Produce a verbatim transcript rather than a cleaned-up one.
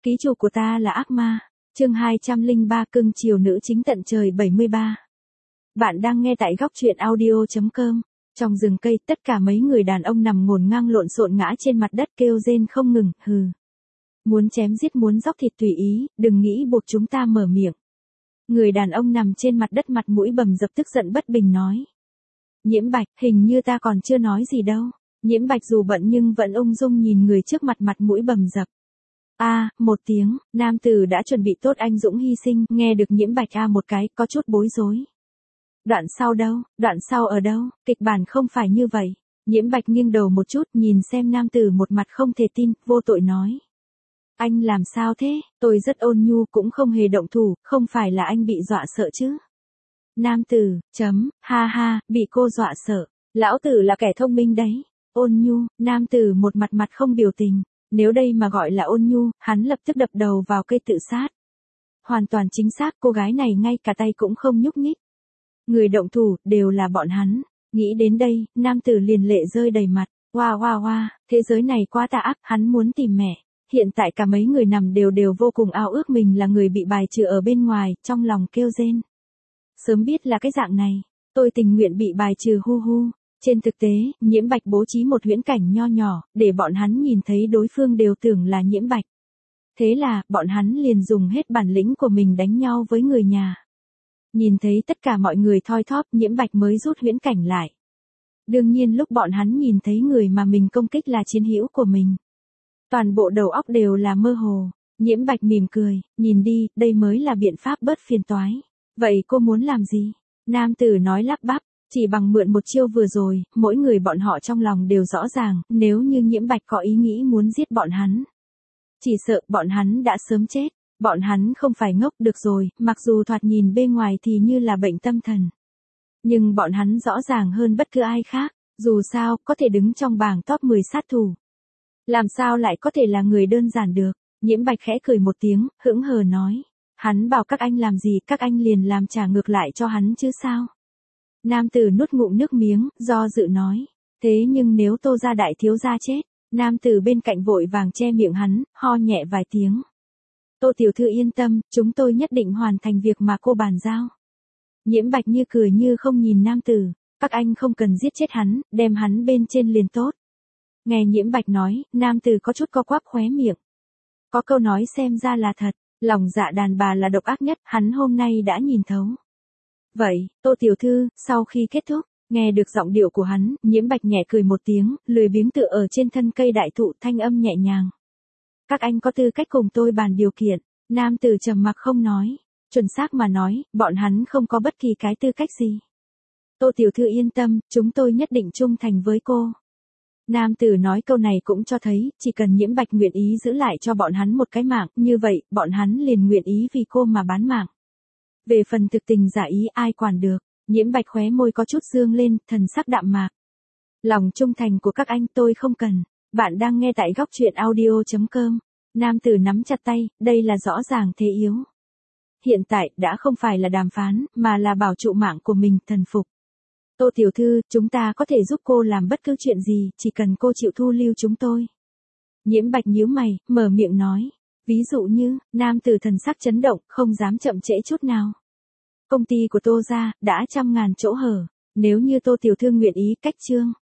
Ký chủ của ta là ác ma. Chương hai trăm lẻ ba cưng chiều nữ chính tận trời bảy mươi ba. Bạn đang nghe tại góc truyện audio chấm com. Trong rừng cây, tất cả mấy người đàn ông nằm ngổn ngang lộn xộn ngã trên mặt đất kêu rên không ngừng, hừ. Muốn chém giết muốn dóc thịt tùy ý, đừng nghĩ buộc chúng ta mở miệng. Người đàn ông nằm trên mặt đất mặt mũi bầm dập tức giận bất bình nói. Nhiễm Bạch, hình như ta còn chưa nói gì đâu. Nhiễm Bạch dù bận nhưng vẫn ung dung nhìn người trước mặt mặt mũi bầm dập. A, à, một tiếng, nam tử đã chuẩn bị tốt anh dũng hy sinh, nghe được Nhiễm Bạch a à một cái, có chút bối rối. Đoạn sau đâu, đoạn sau ở đâu, kịch bản không phải như vậy. Nhiễm Bạch nghiêng đầu một chút nhìn xem nam tử một mặt không thể tin, vô tội nói. Anh làm sao thế, tôi rất ôn nhu cũng không hề động thủ, không phải là anh bị dọa sợ chứ. Nam tử, chấm, ha ha, bị cô dọa sợ, lão tử là kẻ thông minh đấy. Ôn nhu, nam tử một mặt mặt không biểu tình. Nếu đây mà gọi là ôn nhu, hắn lập tức đập đầu vào cây tự sát. Hoàn toàn chính xác, cô gái này ngay cả tay cũng không nhúc nhích. Người động thủ, đều là bọn hắn. Nghĩ đến đây, nam tử liền lệ rơi đầy mặt. Hoa hoa hoa, thế giới này quá tà ác, hắn muốn tìm mẹ. Hiện tại cả mấy người nằm đều đều vô cùng ao ước mình là người bị bài trừ ở bên ngoài, trong lòng kêu rên. Sớm biết là cái dạng này, tôi tình nguyện bị bài trừ hu hu. Trên thực tế, Nhiễm Bạch bố trí một huyễn cảnh nho nhỏ, để bọn hắn nhìn thấy đối phương đều tưởng là Nhiễm Bạch. Thế là, bọn hắn liền dùng hết bản lĩnh của mình đánh nhau với người nhà. Nhìn thấy tất cả mọi người thoi thóp, Nhiễm Bạch mới rút huyễn cảnh lại. Đương nhiên lúc bọn hắn nhìn thấy người mà mình công kích là chiến hữu của mình. Toàn bộ đầu óc đều là mơ hồ. Nhiễm Bạch mỉm cười, nhìn đi, đây mới là biện pháp bớt phiền toái. Vậy cô muốn làm gì? Nam tử nói lắp bắp. Chỉ bằng mượn một chiêu vừa rồi, mỗi người bọn họ trong lòng đều rõ ràng, nếu như Nhiễm Bạch có ý nghĩ muốn giết bọn hắn. Chỉ sợ bọn hắn đã sớm chết, bọn hắn không phải ngốc được rồi, mặc dù thoạt nhìn bên ngoài thì như là bệnh tâm thần. Nhưng bọn hắn rõ ràng hơn bất cứ ai khác, dù sao, có thể đứng trong bảng top mười sát thủ. Làm sao lại có thể là người đơn giản được, Nhiễm Bạch khẽ cười một tiếng, hững hờ nói. Hắn bảo các anh làm gì, các anh liền làm trả ngược lại cho hắn chứ sao? Nam tử nuốt ngụm nước miếng, do dự nói. Thế nhưng nếu Tô gia đại thiếu gia chết, nam tử bên cạnh vội vàng che miệng hắn, ho nhẹ vài tiếng. Tô tiểu thư yên tâm, chúng tôi nhất định hoàn thành việc mà cô bàn giao. Nhiễm Bạch như cười như không nhìn nam tử, các anh không cần giết chết hắn, đem hắn bên trên liền tốt. Nghe Nhiễm Bạch nói, nam tử có chút co quắp khóe miệng. Có câu nói xem ra là thật, lòng dạ đàn bà là độc ác nhất, hắn hôm nay đã nhìn thấu. Vậy, Tô tiểu thư, sau khi kết thúc, nghe được giọng điệu của hắn, Nhiễm Bạch nhẹ cười một tiếng, lười biếng tựa ở trên thân cây đại thụ, thanh âm nhẹ nhàng. Các anh có tư cách cùng tôi bàn điều kiện. Nam tử trầm mặc không nói, chuẩn xác mà nói, bọn hắn không có bất kỳ cái tư cách gì. Tô tiểu thư yên tâm, chúng tôi nhất định trung thành với cô. Nam tử nói câu này cũng cho thấy, chỉ cần Nhiễm Bạch nguyện ý giữ lại cho bọn hắn một cái mạng, như vậy, bọn hắn liền nguyện ý vì cô mà bán mạng. Về phần thực tình giả ý ai quản được, Nhiễm Bạch khóe môi có chút dương lên, thần sắc đạm mạc. Lòng trung thành của các anh tôi không cần. Bạn đang nghe tại góc truyện audio chấm com. Nam tử nắm chặt tay, đây là rõ ràng thế yếu. Hiện tại đã không phải là đàm phán, mà là bảo trụ mạng của mình, thần phục. Tô tiểu thư, chúng ta có thể giúp cô làm bất cứ chuyện gì, chỉ cần cô chịu thu lưu chúng tôi. Nhiễm Bạch nhíu mày, mở miệng nói. Ví dụ như, nam tử thần sắc chấn động, không dám chậm trễ chút nào. Công ty của Tô gia đã trăm ngàn chỗ hở, nếu như Tô tiểu thư nguyện ý cách trương,